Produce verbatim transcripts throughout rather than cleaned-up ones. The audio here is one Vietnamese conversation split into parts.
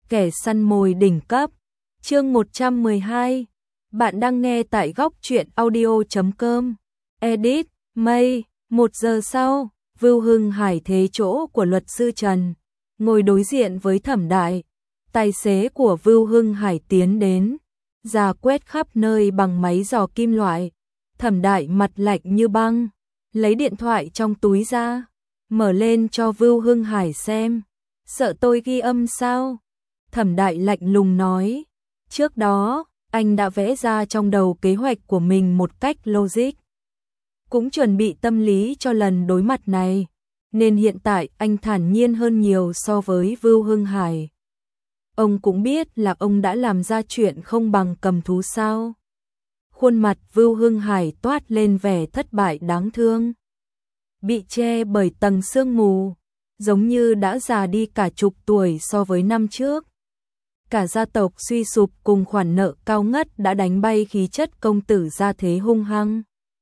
kẻ săn mồi đỉnh cấp. Chương một trăm mười hai. Bạn đang nghe tại góc truyện audio chấm com. Edit, Mây. Một giờ sau, Vưu Hưng Hải thế chỗ của luật sư Trần, ngồi đối diện với Thẩm Đại. Tài xế của Vưu Hưng Hải tiến đến, ra quét khắp nơi bằng máy dò kim loại. Thẩm Đại mặt lạnh như băng, lấy điện thoại trong túi ra, mở lên cho Vưu Hưng Hải xem. Sợ tôi ghi âm sao? Thẩm Đại lạnh lùng nói. Trước đó, anh đã vẽ ra trong đầu kế hoạch của mình một cách logic, cũng chuẩn bị tâm lý cho lần đối mặt này, nên hiện tại anh thản nhiên hơn nhiều so với Vưu Hưng Hải. Ông cũng biết là ông đã làm ra chuyện không bằng cầm thú sao? Khuôn mặt Vưu Hưng Hải toát lên vẻ thất bại đáng thương, bị che bởi tầng sương mù, giống như đã già đi cả chục tuổi so với năm trước. Cả gia tộc suy sụp cùng khoản nợ cao ngất đã đánh bay khí chất công tử gia thế hung hăng.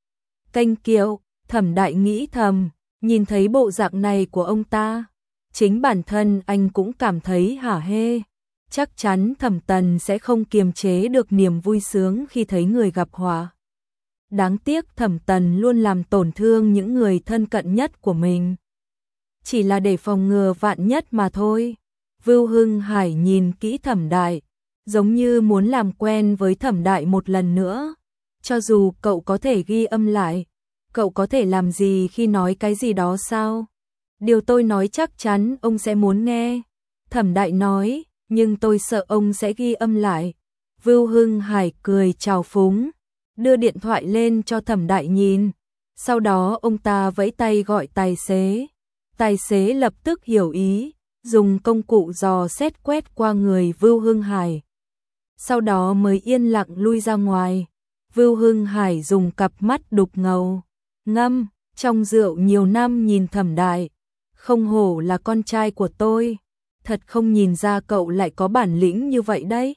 Kênh kiệu, Thẩm Đại nghĩ thầm, nhìn thấy bộ dạng này của ông ta, chính bản thân anh cũng cảm thấy hả hê. Chắc chắn Thẩm Tần sẽ không kiềm chế được niềm vui sướng khi thấy người gặp họa. Đáng tiếc Thẩm Tần luôn làm tổn thương những người thân cận nhất của mình, chỉ là để phòng ngừa vạn nhất mà thôi. Vưu Hưng Hải nhìn kỹ Thẩm Đại, giống như muốn làm quen với Thẩm Đại một lần nữa. Cho dù cậu có thể ghi âm lại, cậu có thể làm gì khi nói cái gì đó sao? Điều tôi nói chắc chắn ông sẽ muốn nghe. Thẩm Đại nói, nhưng tôi sợ ông sẽ ghi âm lại. Vưu Hưng Hải cười trào phúng, đưa điện thoại lên cho Thẩm Đại nhìn. Sau đó ông ta vẫy tay gọi tài xế. Tài xế lập tức hiểu ý, dùng công cụ dò xét quét qua người Vưu Hưng Hải. Sau đó mới yên lặng lui ra ngoài. Vưu Hưng Hải dùng cặp mắt đục ngầu, ngâm trong rượu nhiều năm nhìn Thẩm Đại. Không hổ là con trai của tôi, thật không nhìn ra cậu lại có bản lĩnh như vậy đấy.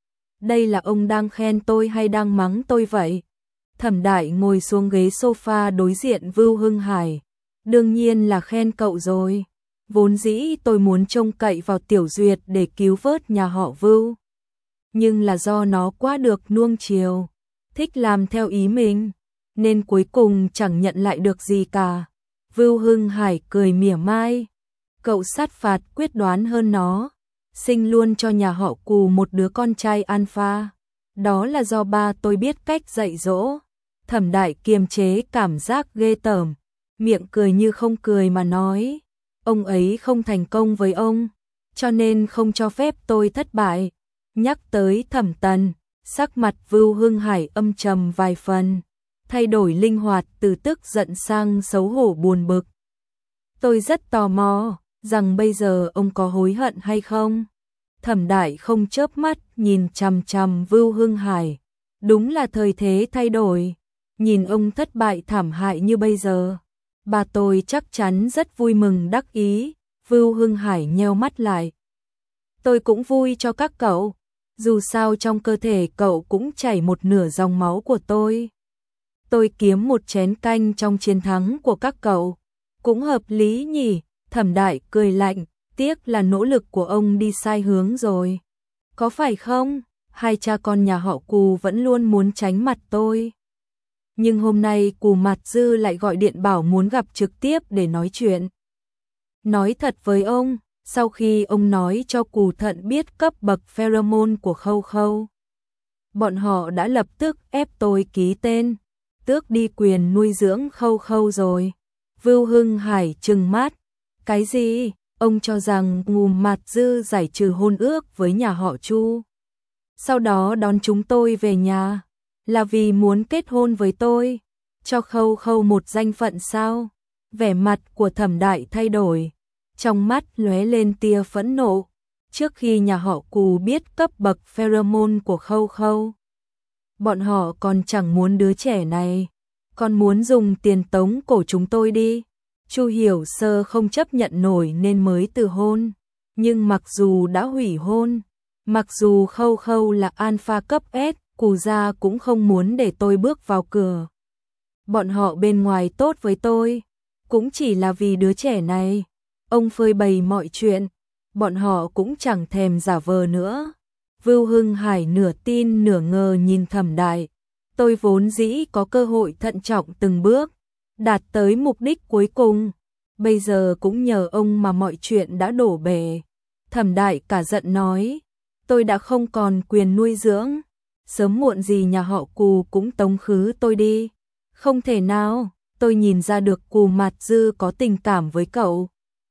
Đây là ông đang khen tôi hay đang mắng tôi vậy? Thẩm Đại ngồi xuống ghế sofa đối diện Vưu Hưng Hải. Đương nhiên là khen cậu rồi. Vốn dĩ tôi muốn trông cậy vào Tiểu Duyệt để cứu vớt nhà họ Vưu, nhưng là do nó quá được nuông chiều, thích làm theo ý mình, nên cuối cùng chẳng nhận lại được gì cả. Vưu Hưng Hải cười mỉa mai. Cậu sát phạt quyết đoán hơn nó, sinh luôn cho nhà họ Cù một đứa con trai alpha. Đó là do ba tôi biết cách dạy dỗ. Thẩm Đại kiềm chế cảm giác ghê tởm, miệng cười như không cười mà nói. Ông ấy không thành công với ông, cho nên không cho phép tôi thất bại. Nhắc tới Thẩm Tần, sắc mặt Vưu Hưng Hải âm trầm vài phần, thay đổi linh hoạt từ tức giận sang xấu hổ buồn bực. Tôi rất tò mò, rằng bây giờ ông có hối hận hay không? Thẩm Đại không chớp mắt nhìn chằm chằm Vưu Hưng Hải. Đúng là thời thế thay đổi, nhìn ông thất bại thảm hại như bây giờ, bà tôi chắc chắn rất vui mừng đắc ý. Vưu Hưng Hải nheo mắt lại. Tôi cũng vui cho các cậu, dù sao trong cơ thể cậu cũng chảy một nửa dòng máu của tôi. Tôi kiếm một chén canh trong chiến thắng của các cậu, cũng hợp lý nhỉ? Thẩm Đại cười lạnh, tiếc là nỗ lực của ông đi sai hướng rồi. Có phải không? Hai cha con nhà họ Cù vẫn luôn muốn tránh mặt tôi. Nhưng hôm nay Cù Mạt Dư lại gọi điện bảo muốn gặp trực tiếp để nói chuyện. Nói thật với ông, sau khi ông nói cho Cù Thận biết cấp bậc pheromone của Khâu Khâu, bọn họ đã lập tức ép tôi ký tên, tước đi quyền nuôi dưỡng Khâu Khâu rồi. Vưu Hưng Hải trừng mắt. Cái gì? Ông cho rằng Cù Mạt Dư giải trừ hôn ước với nhà họ Chu, sau đó đón chúng tôi về nhà, là vì muốn kết hôn với tôi, cho Khâu Khâu một danh phận sao? Vẻ mặt của Thẩm Đại thay đổi, trong mắt lóe lên tia phẫn nộ. Trước khi nhà họ Cù biết cấp bậc pheromone của Khâu Khâu, bọn họ còn chẳng muốn đứa trẻ này, còn muốn dùng tiền tống cổ chúng tôi đi. Chu Hiểu Sơ không chấp nhận nổi nên mới từ hôn, nhưng mặc dù đã hủy hôn, mặc dù Khâu Khâu là alpha cấp S, Cù gia cũng không muốn để tôi bước vào cửa. Bọn họ bên ngoài tốt với tôi, cũng chỉ là vì đứa trẻ này. Ông phơi bày mọi chuyện, bọn họ cũng chẳng thèm giả vờ nữa. Vưu Hưng Hải nửa tin nửa ngờ nhìn Thẩm Đại. Tôi vốn dĩ có cơ hội thận trọng từng bước, đạt tới mục đích cuối cùng. Bây giờ cũng nhờ ông mà mọi chuyện đã đổ bể. Thẩm Đại cả giận nói, tôi đã không còn quyền nuôi dưỡng. Sớm muộn gì nhà họ Cù cũng tống khứ tôi đi. Không thể nào, tôi nhìn ra được Cù Mạt Dư có tình cảm với cậu.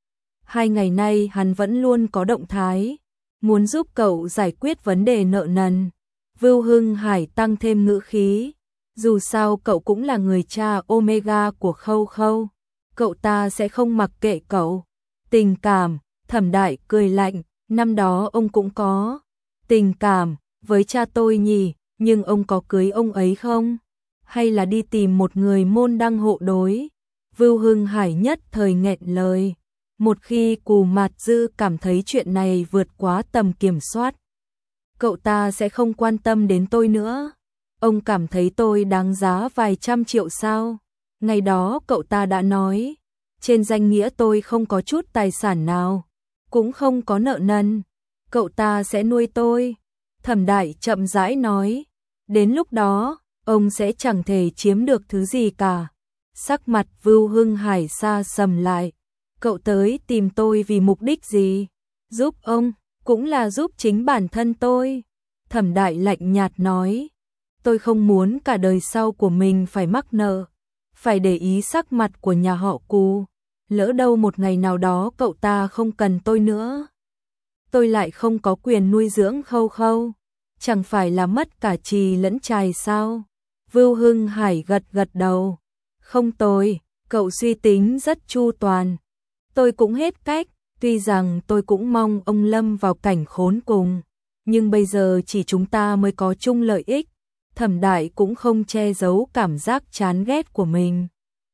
Hai ngày nay hắn vẫn luôn có động thái, muốn giúp cậu giải quyết vấn đề nợ nần. Vưu Hưng Hải tăng thêm ngữ khí, dù sao cậu cũng là người cha Omega của Khâu Khâu, cậu ta sẽ không mặc kệ cậu. Tình cảm, Thẩm Đại cười lạnh, năm đó ông cũng có tình cảm với cha tôi nhỉ, nhưng ông có cưới ông ấy không? Hay là đi tìm một người môn đăng hộ đối? Vưu Hưng Hải nhất thời nghẹn lời. Một khi Cù Mạt Dư cảm thấy chuyện này vượt quá tầm kiểm soát, cậu ta sẽ không quan tâm đến tôi nữa. Ông cảm thấy tôi đáng giá vài trăm triệu sao? Ngày đó cậu ta đã nói, trên danh nghĩa tôi không có chút tài sản nào, cũng không có nợ nần, cậu ta sẽ nuôi tôi. Thẩm Đại chậm rãi nói, đến lúc đó, ông sẽ chẳng thể chiếm được thứ gì cả. Sắc mặt Vưu Hưng Hải xa sầm lại, cậu tới tìm tôi vì mục đích gì? Giúp ông, cũng là giúp chính bản thân tôi. Thẩm Đại lạnh nhạt nói, tôi không muốn cả đời sau của mình phải mắc nợ, phải để ý sắc mặt của nhà họ Cù. Lỡ đâu một ngày nào đó cậu ta không cần tôi nữa, tôi lại không có quyền nuôi dưỡng Khâu Khâu, chẳng phải là mất cả trì lẫn trài sao? Vưu Hưng Hải gật gật đầu, không tồi, cậu suy tính rất chu toàn. Tôi cũng hết cách, tuy rằng tôi cũng mong ông lâm vào cảnh khốn cùng, nhưng bây giờ chỉ chúng ta mới có chung lợi ích. Thẩm Đại cũng không che giấu cảm giác chán ghét của mình.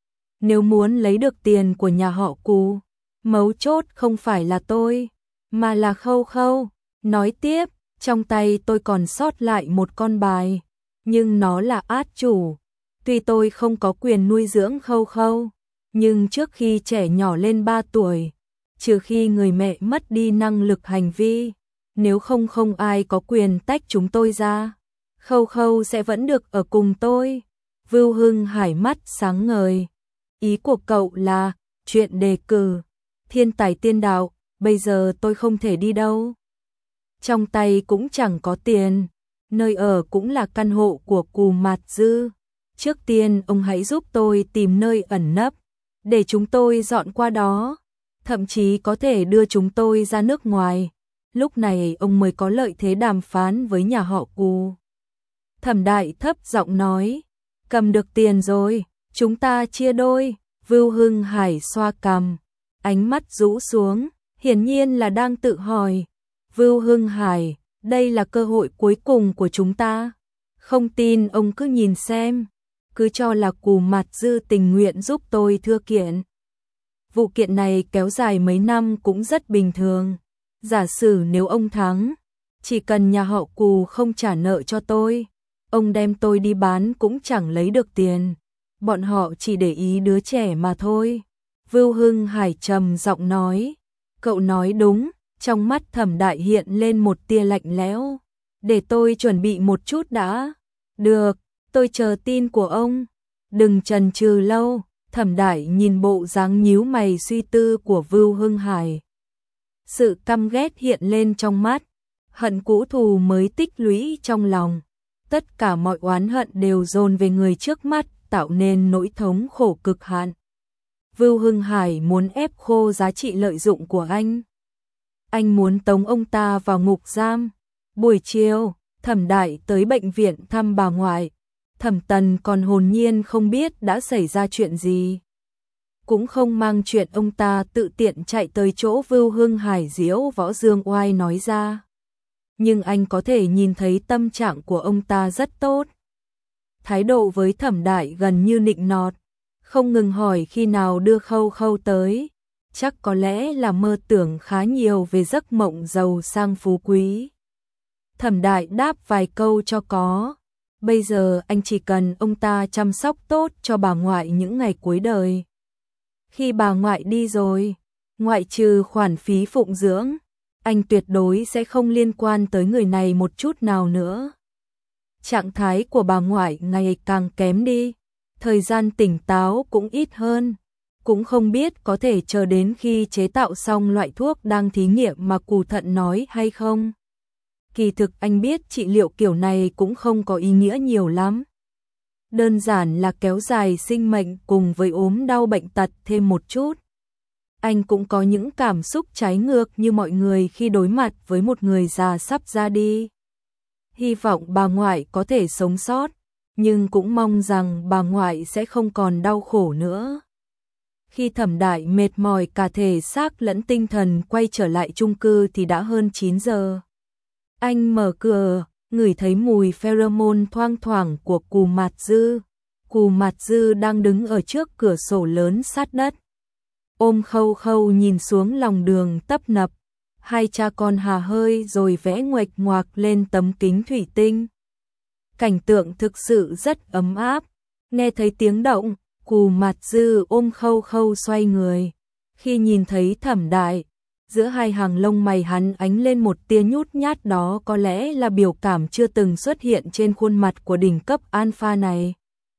Nếu muốn lấy được tiền của nhà họ Cù, mấu chốt không phải là tôi, mà là Khâu Khâu. Nói tiếp, trong tay tôi còn sót lại một con bài, nhưng nó là át chủ. Tuy tôi không có quyền nuôi dưỡng Khâu Khâu, nhưng trước khi trẻ nhỏ lên ba tuổi, trừ khi người mẹ mất đi năng lực hành vi, nếu không không ai có quyền tách chúng tôi ra. Khâu Khâu sẽ vẫn được ở cùng tôi. Vưu Hưng Hải mắt sáng ngời. Ý của cậu là chuyện đề cử thiên tài tiên đạo, bây giờ tôi không thể đi đâu. Trong tay cũng chẳng có tiền, nơi ở cũng là căn hộ của Cù Mạt Dư. Trước tiên ông hãy giúp tôi tìm nơi ẩn nấp, để chúng tôi dọn qua đó, thậm chí có thể đưa chúng tôi ra nước ngoài. Lúc này ông mới có lợi thế đàm phán với nhà họ Cù. Thẩm Đại thấp giọng nói, cầm được tiền rồi, chúng ta chia đôi. Vưu Hưng Hải xoa cằm, ánh mắt rũ xuống, hiển nhiên là đang tự hỏi. Vưu Hưng Hải, đây là cơ hội cuối cùng của chúng ta. Không tin ông cứ nhìn xem, cứ cho là Cù Mạt Dư tình nguyện giúp tôi thưa kiện. Vụ kiện này kéo dài mấy năm cũng rất bình thường. Giả sử nếu ông thắng, chỉ cần nhà họ Cù không trả nợ cho tôi, ông đem tôi đi bán cũng chẳng lấy được tiền. Bọn họ chỉ để ý đứa trẻ mà thôi. Vưu Hưng Hải trầm giọng nói, cậu nói đúng. Trong mắt Thẩm Đại hiện lên một tia lạnh lẽo. Để tôi chuẩn bị một chút đã. Được, tôi chờ tin của ông. Đừng chần chừ lâu. Thẩm Đại nhìn bộ dáng nhíu mày suy tư của Vưu Hưng Hải. Sự căm ghét hiện lên trong mắt, hận cũ thù mới tích lũy trong lòng. Tất cả mọi oán hận đều dồn về người trước mắt, tạo nên nỗi thống khổ cực hạn. Vưu Hưng Hải muốn ép khô giá trị lợi dụng của anh. Anh muốn tống ông ta vào ngục giam. Buổi chiều, Thẩm Đại tới bệnh viện thăm bà ngoại. Thẩm Tần còn hồn nhiên không biết đã xảy ra chuyện gì, cũng không mang chuyện ông ta tự tiện chạy tới chỗ Vưu Hưng Hải diễu võ dương oai nói ra. Nhưng anh có thể nhìn thấy tâm trạng của ông ta rất tốt. Thái độ với Thẩm Đại gần như nịnh nọt, không ngừng hỏi khi nào đưa Khâu Khâu tới. Chắc có lẽ là mơ tưởng khá nhiều về giấc mộng giàu sang phú quý. Thẩm Đại đáp vài câu cho có. Bây giờ anh chỉ cần ông ta chăm sóc tốt cho bà ngoại những ngày cuối đời. Khi bà ngoại đi rồi, ngoại trừ khoản phí phụng dưỡng, anh tuyệt đối sẽ không liên quan tới người này một chút nào nữa. Trạng thái của bà ngoại ngày càng kém đi, thời gian tỉnh táo cũng ít hơn, cũng không biết có thể chờ đến khi chế tạo xong loại thuốc đang thí nghiệm mà Cù Thận nói hay không. Kỳ thực anh biết trị liệu kiểu này cũng không có ý nghĩa nhiều lắm. Đơn giản là kéo dài sinh mệnh cùng với ốm đau bệnh tật thêm một chút. Anh cũng có những cảm xúc trái ngược như mọi người khi đối mặt với một người già sắp ra đi. Hy vọng bà ngoại có thể sống sót, nhưng cũng mong rằng bà ngoại sẽ không còn đau khổ nữa. Khi Thẩm Đại mệt mỏi cả thể xác lẫn tinh thần quay trở lại chung cư thì đã hơn chín giờ. Anh mở cửa, ngửi thấy mùi pheromone thoang thoảng của Cù Mạt Dư. Cù Mạt Dư đang đứng ở trước cửa sổ lớn sát đất. Ôm Khâu Khâu nhìn xuống lòng đường tấp nập. Hai cha con hà hơi rồi vẽ nguệch ngoạc lên tấm kính thủy tinh. Cảnh tượng thực sự rất ấm áp. Nghe thấy tiếng động, Cù Mạt Dư ôm Khâu Khâu xoay người. Khi nhìn thấy Thẩm Đại, giữa hai hàng lông mày hắn ánh lên một tia nhút nhát, đó có lẽ là biểu cảm chưa từng xuất hiện trên khuôn mặt của đỉnh cấp alpha này.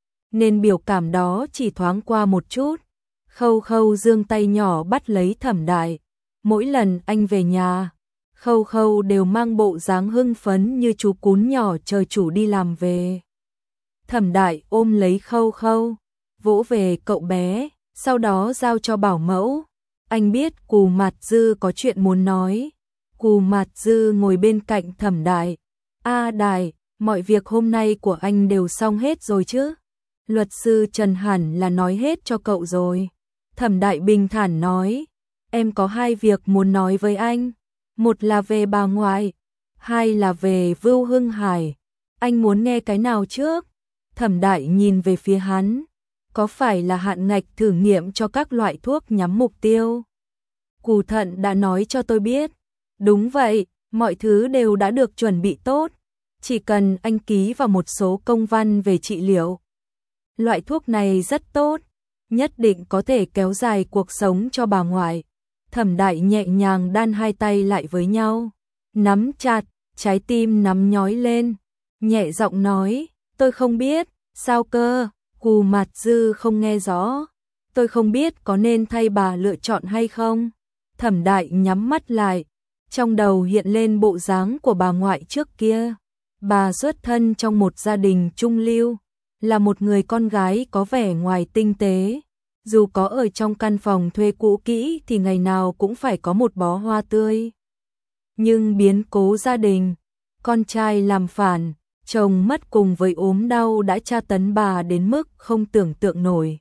Nên biểu cảm đó chỉ thoáng qua một chút. Khâu Khâu giương tay nhỏ bắt lấy Thẩm Đại. Mỗi lần anh về nhà, Khâu Khâu đều mang bộ dáng hưng phấn như chú cún nhỏ chờ chủ đi làm về. Thẩm Đại ôm lấy Khâu Khâu, vỗ về cậu bé, sau đó giao cho bảo mẫu. Anh biết Cù Mạt Dư có chuyện muốn nói. Cù Mạt Dư ngồi bên cạnh Thẩm Đại. A Đại, mọi việc hôm nay của anh đều xong hết rồi chứ? Luật sư Trần hẳn là nói hết cho cậu rồi. Thẩm Đại bình thản nói. Em có hai việc muốn nói với anh. Một là về bà ngoại, hai là về Vưu Hưng Hải. Anh muốn nghe cái nào trước? Thẩm Đại nhìn về phía hắn. Có phải là hạn ngạch thử nghiệm cho các loại thuốc nhắm mục tiêu? Cù Thận đã nói cho tôi biết. Đúng vậy, mọi thứ đều đã được chuẩn bị tốt. Chỉ cần anh ký vào một số công văn về trị liệu. Loại thuốc này rất tốt, nhất định có thể kéo dài cuộc sống cho bà ngoại. Thẩm Đại nhẹ nhàng đan hai tay lại với nhau, nắm chặt, trái tim nắm nhói lên, nhẹ giọng nói, tôi không biết. Sao cơ? Cù Mạt Dư không nghe rõ. Tôi không biết có nên thay bà lựa chọn hay không. Thẩm Đại nhắm mắt lại, trong đầu hiện lên bộ dáng của bà ngoại trước kia. Bà xuất thân trong một gia đình trung lưu, là một người con gái có vẻ ngoài tinh tế. Dù có ở trong căn phòng thuê cũ kỹ thì ngày nào cũng phải có một bó hoa tươi. Nhưng biến cố gia đình, con trai làm phản, chồng mất cùng với ốm đau đã tra tấn bà đến mức không tưởng tượng nổi.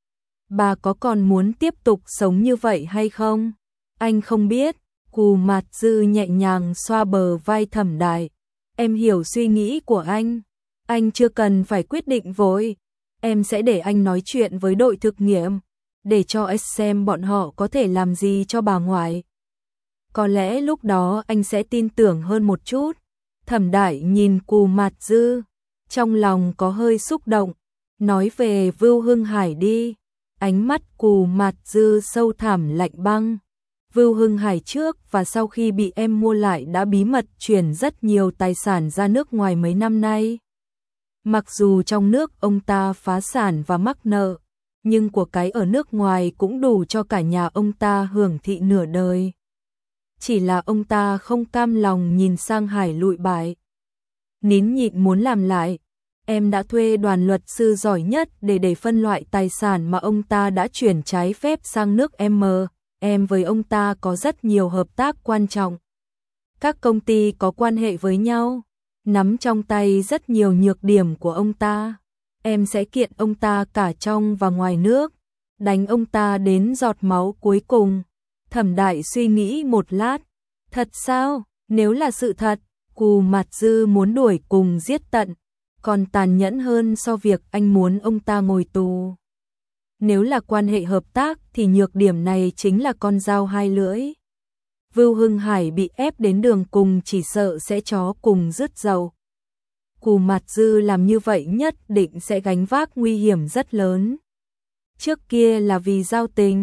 Bà có còn muốn tiếp tục sống như vậy hay không? Anh không biết. Cù Mạt Dư nhẹ nhàng xoa bờ vai Thẩm Đại. Em hiểu suy nghĩ của anh. Anh chưa cần phải quyết định vội. Em sẽ để anh nói chuyện với đội thực nghiệm, để cho anh xem bọn họ có thể làm gì cho bà ngoại. Có lẽ lúc đó anh sẽ tin tưởng hơn một chút. Thẩm Đại nhìn Cù Mạt Dư, trong lòng có hơi xúc động. Nói về Vưu Hưng Hải đi. Ánh mắt Cù Mạt Dư sâu thẳm lạnh băng. Vưu Hưng Hải trước và sau khi bị em mua lại đã bí mật chuyển rất nhiều tài sản ra nước ngoài mấy năm nay. Mặc dù trong nước ông ta phá sản và mắc nợ, nhưng của cái ở nước ngoài cũng đủ cho cả nhà ông ta hưởng thị nửa đời. Chỉ là ông ta không cam lòng nhìn sang Hải lụi bại. Nín nhịn muốn làm lại. Em đã thuê đoàn luật sư giỏi nhất để để phân loại tài sản mà ông ta đã chuyển trái phép sang nước M. Em với ông ta có rất nhiều hợp tác quan trọng. Các công ty có quan hệ với nhau, nắm trong tay rất nhiều nhược điểm của ông ta. Em sẽ kiện ông ta cả trong và ngoài nước, đánh ông ta đến giọt máu cuối cùng. Thẩm Đại suy nghĩ một lát. Thật sao? Nếu là sự thật, Cù Mạt Dư muốn đuổi cùng giết tận, còn tàn nhẫn hơn so việc anh muốn ông ta ngồi tù. Nếu là quan hệ hợp tác thì nhược điểm này chính là con dao hai lưỡi. Vưu Hưng Hải bị ép đến đường cùng chỉ sợ sẽ chó cùng rứt dầu. Cù Mạt Dư làm như vậy nhất định sẽ gánh vác nguy hiểm rất lớn. Trước kia là vì giao tình,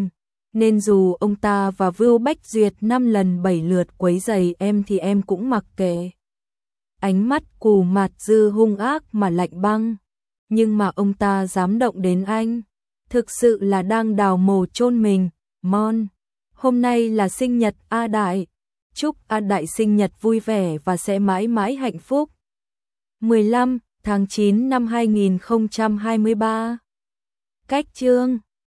Nên dù ông ta và Vưu Bách Duyệt năm lần bảy lượt quấy rầy em thì em cũng mặc kệ. Ánh mắt Cù Mạt Dư hung ác mà lạnh băng. Nhưng mà ông ta dám động đến anh. Thực sự là đang đào mồ chôn mình. Mon. Hôm nay là sinh nhật A Đại. Chúc A Đại sinh nhật vui vẻ và sẽ mãi mãi hạnh phúc. mười lăm tháng chín năm hai nghìn không trăm hai mươi ba. Cách chương